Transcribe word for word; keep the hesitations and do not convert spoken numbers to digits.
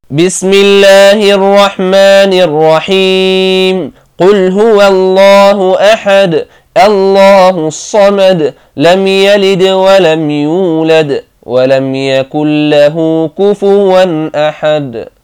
بسم الله الرحمن الرحيم. قل هو الله أحد الله الصمد لم يلد ولم يولد ولم يكن له كفوا أحد.